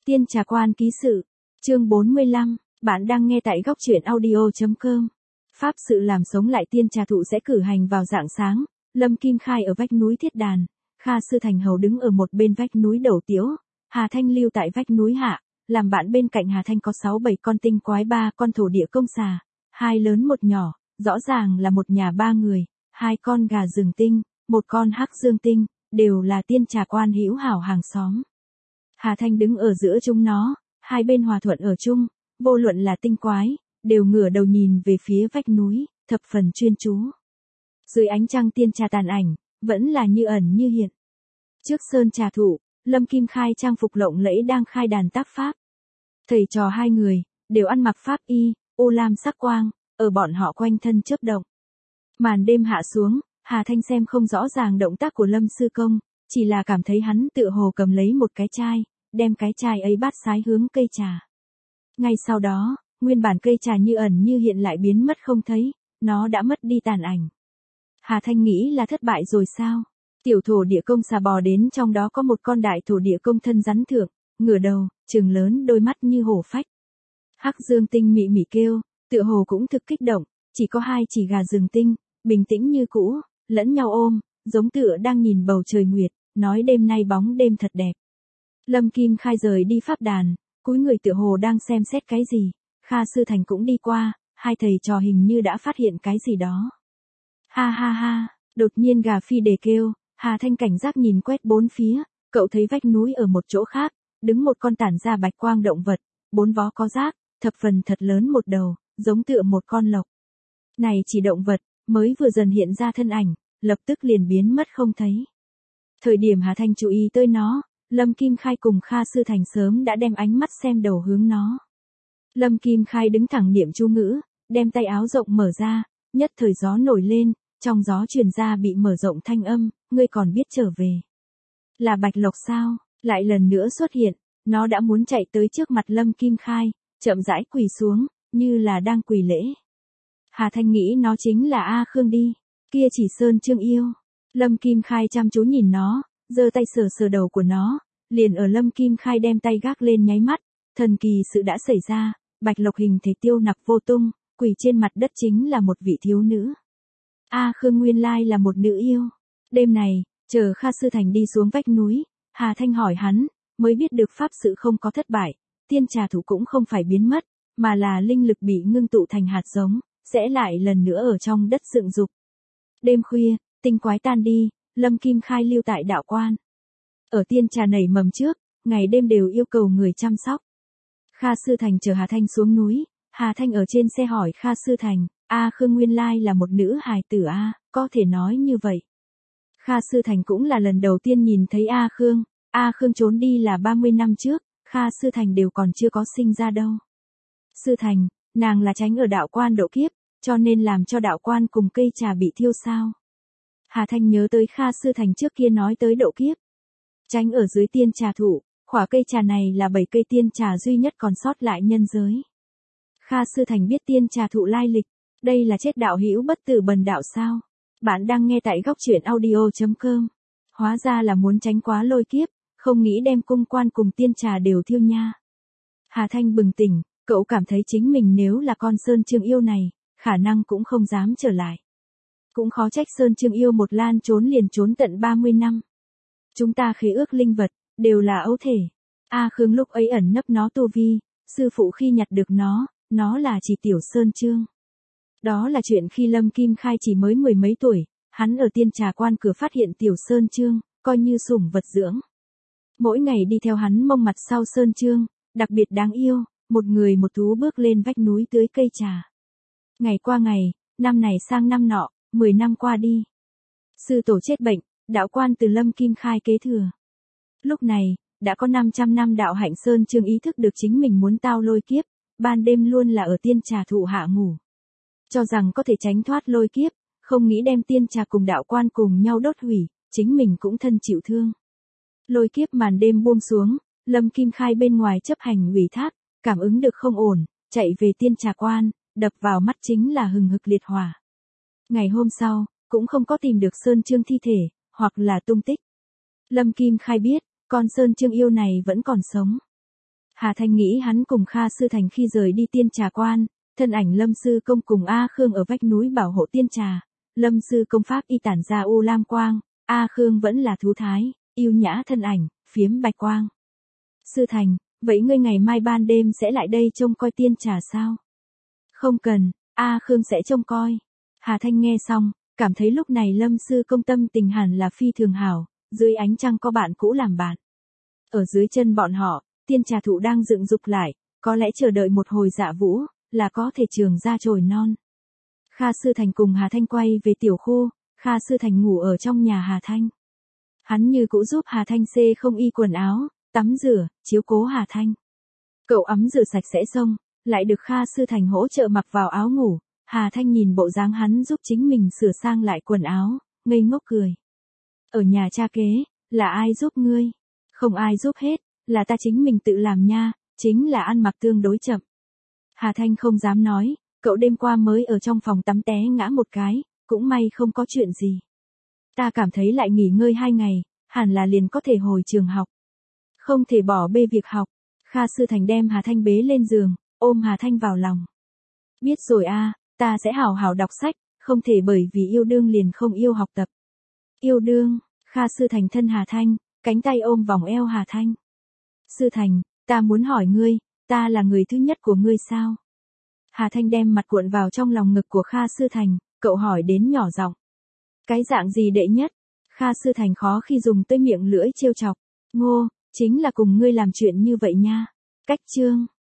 Tiên Trà Quan ký sự, chương 45, bạn đang nghe tại góc truyện audio.com. Pháp sự làm sống lại tiên trà thụ sẽ cử hành vào rạng sáng, Lâm Kim Khai ở vách núi Thiết Đàn, Kha Sư Thành Hầu đứng ở một bên vách núi Đầu Tiếu, Hà Thanh lưu tại vách núi Hạ, làm bạn bên cạnh Hà Thanh có 6-7 con tinh quái, 3 con thổ địa công xà, 2 lớn 1 nhỏ, rõ ràng là một nhà 3 người, 2 con gà rừng tinh, 1 con hắc dương tinh, đều là tiên trà quan hữu hảo hàng xóm. Hà Thanh đứng ở giữa chúng nó, hai bên hòa thuận ở chung, vô luận là tinh quái, đều ngửa đầu nhìn về phía vách núi, thập phần chuyên chú. Dưới ánh trăng tiên trà tàn ảnh, vẫn là như ẩn như hiện. Trước sơn trà thụ, Lâm Kim Khai trang phục lộng lẫy đang khai đàn tác pháp. Thầy trò hai người, đều ăn mặc pháp y, ô lam sắc quang, ở bọn họ quanh thân chớp động. Màn đêm hạ xuống, Hà Thanh xem không rõ ràng động tác của Lâm Sư Công, chỉ là cảm thấy hắn tựa hồ cầm lấy một cái chai, đem cái chai ấy bát sái hướng cây trà. Ngay sau đó, nguyên bản cây trà như ẩn như hiện lại biến mất không thấy, nó đã mất đi tàn ảnh. Hà Thanh nghĩ là thất bại rồi sao? Tiểu thổ địa công xà bò đến, trong đó có một con đại thổ địa công thân rắn thượng, ngửa đầu, trừng lớn đôi mắt như hổ phách. Hắc dương tinh mị mị kêu, tựa hồ cũng thực kích động, chỉ có 2 chỉ gà rừng tinh, bình tĩnh như cũ, lẫn nhau ôm, giống tựa đang nhìn bầu trời nguyệt, nói đêm nay bóng đêm thật đẹp. Lâm Kim Khai rời đi pháp đàn, cúi người tựa hồ đang xem xét cái gì, Kha Sư Thành cũng đi qua, hai thầy trò hình như đã phát hiện cái gì đó. Ha ha ha, đột nhiên gà phi đề kêu, Hà Thanh cảnh giác nhìn quét bốn phía, cậu thấy vách núi ở một chỗ khác, đứng một con tản ra bạch quang động vật, 4 vó có rác, thập phần thật lớn một đầu, giống tựa một con lộc. Này chỉ động vật, mới vừa dần hiện ra thân ảnh, lập tức liền biến mất không thấy. Thời điểm Hà Thanh chú ý tới nó, Lâm Kim Khai cùng Kha Sư Thành sớm đã đem ánh mắt xem đầu hướng nó. Lâm Kim Khai đứng thẳng niệm chú ngữ, đem tay áo rộng mở ra, nhất thời gió nổi lên, trong gió truyền ra bị mở rộng thanh âm, ngươi còn biết trở về. Là bạch lộc sao, lại lần nữa xuất hiện, nó đã muốn chạy tới trước mặt Lâm Kim Khai, chậm rãi quỳ xuống, như là đang quỳ lễ. Hà Thanh nghĩ nó chính là A Khương đi, kia chỉ Sơn Trương yêu. Lâm Kim Khai chăm chú nhìn nó, giơ tay sờ sờ đầu của nó, liền ở Lâm Kim Khai đem tay gác lên nháy mắt, thần kỳ sự đã xảy ra, bạch lộc hình thể tiêu nặc vô tung, quỳ trên mặt đất chính là một vị thiếu nữ. A Khương nguyên lai là một nữ yêu. Đêm này, chờ Kha Sư Thành đi xuống vách núi, Hà Thanh hỏi hắn, mới biết được pháp sự không có thất bại, tiên trà thụ cũng không phải biến mất, mà là linh lực bị ngưng tụ thành hạt giống, sẽ lại lần nữa ở trong đất dựng dục. Đêm khuya, tinh quái tan đi, Lâm Kim Khai lưu tại đạo quan. Ở tiên trà nảy mầm trước, ngày đêm đều yêu cầu người chăm sóc. Kha Sư Thành chờ Hà Thanh xuống núi, Hà Thanh ở trên xe hỏi Kha Sư Thành, A Khương nguyên lai là một nữ hài tử A, có thể nói như vậy. Kha Sư Thành cũng là lần đầu tiên nhìn thấy A Khương trốn đi là 30 năm trước, Kha Sư Thành đều còn chưa có sinh ra đâu. Sư Thành, nàng là tránh ở đạo quan độ kiếp, cho nên làm cho đạo quan cùng cây trà bị thiêu sao. Hà Thanh nhớ tới Kha Sư Thành trước kia nói tới độ kiếp. Tránh ở dưới tiên trà thụ, khỏa cây trà này là 7 cây tiên trà duy nhất còn sót lại nhân giới. Kha Sư Thành biết tiên trà thụ lai lịch, đây là chết đạo hữu bất tử bần đạo sao. Bạn đang nghe tại góc truyện audio.com. Hóa ra là muốn tránh quá lôi kiếp, không nghĩ đem cung quan cùng tiên trà đều thiêu nha. Hà Thanh bừng tỉnh, cậu cảm thấy chính mình nếu là con Sơn Trương yêu này, khả năng cũng không dám trở lại. Cũng khó trách Sơn Trương yêu một lan trốn liền trốn tận 30 năm. Chúng ta khế ước linh vật, đều là ấu thể. A Khương lúc ấy ẩn nấp nó tu vi, sư phụ khi nhặt được nó là chỉ tiểu Sơn Trương. Đó là chuyện khi Lâm Kim Khai chỉ mới 10 mấy tuổi, hắn ở tiên trà quan cửa phát hiện tiểu Sơn Trương, coi như sủng vật dưỡng. Mỗi ngày đi theo hắn mông mặt sau Sơn Trương, đặc biệt đáng yêu, một người một thú bước lên vách núi tưới cây trà. Ngày qua ngày, năm này sang năm nọ, 10 năm qua đi. Sư tổ chết bệnh, đạo quan từ Lâm Kim Khai kế thừa. Lúc này, đã có 500 năm đạo hạnh Sơn Trương ý thức được chính mình muốn tao lôi kiếp, ban đêm luôn là ở tiên trà thụ hạ ngủ. Cho rằng có thể tránh thoát lôi kiếp, không nghĩ đem tiên trà cùng đạo quan cùng nhau đốt hủy, chính mình cũng thân chịu thương. Lôi kiếp màn đêm buông xuống, Lâm Kim Khai bên ngoài chấp hành ủy thác, cảm ứng được không ổn, chạy về tiên trà quan, đập vào mắt chính là hừng hực liệt hỏa. Ngày hôm sau, cũng không có tìm được Sơn Trương thi thể, hoặc là tung tích. Lâm Kim Khai biết, con Sơn Trương yêu này vẫn còn sống. Hà Thanh nghĩ hắn cùng Kha Sư Thành khi rời đi Tiên Trà Quan, thân ảnh Lâm Sư Công cùng A Khương ở vách núi bảo hộ Tiên Trà. Lâm Sư Công pháp y tản ra u lam quang, A Khương vẫn là thú thái, yêu nhã thân ảnh, phiếm bạch quang. Sư Thành, vậy ngươi ngày mai ban đêm sẽ lại đây trông coi Tiên Trà sao? Không cần, A Khương sẽ trông coi. Hà Thanh nghe xong, cảm thấy lúc này Lâm Sư Công tâm tình hẳn là phi thường hảo, dưới ánh trăng có bạn cũ làm bạn. Ở dưới chân bọn họ, Tiên Trà thụ đang dựng dục lại, có lẽ chờ đợi một hồi dạ vũ, là có thể trường ra chồi non. Kha Sư Thành cùng Hà Thanh quay về tiểu khu, Kha Sư Thành ngủ ở trong nhà Hà Thanh. Hắn như cũ giúp Hà Thanh xê không y quần áo, tắm rửa, chiếu cố Hà Thanh. Cậu ấm rửa sạch sẽ xong, lại được Kha Sư Thành hỗ trợ mặc vào áo ngủ. Hà Thanh nhìn bộ dáng hắn giúp chính mình sửa sang lại quần áo, ngây ngốc cười. Ở nhà cha kế, là ai giúp ngươi? Không ai giúp hết, là ta chính mình tự làm nha, chính là ăn mặc tương đối chậm. Hà Thanh không dám nói, cậu đêm qua mới ở trong phòng tắm té ngã một cái, cũng may không có chuyện gì. Ta cảm thấy lại nghỉ ngơi 2 ngày, hẳn là liền có thể hồi trường học. Không thể bỏ bê việc học. Kha Sư Thành đem Hà Thanh bế lên giường, ôm Hà Thanh vào lòng. Biết rồi a, ta sẽ hảo hảo đọc sách, không thể bởi vì yêu đương liền không yêu học tập. Yêu đương, Kha Sư Thành thân Hà Thanh, cánh tay ôm vòng eo Hà Thanh. Sư Thành, ta muốn hỏi ngươi, ta là người thứ nhất của ngươi sao? Hà Thanh đem mặt cuộn vào trong lòng ngực của Kha Sư Thành, cậu hỏi đến nhỏ giọng. Cái dạng gì đệ nhất? Kha Sư Thành khó khi dùng tới miệng lưỡi trêu chọc. Ngô, chính là cùng ngươi làm chuyện như vậy nha. Cách chương.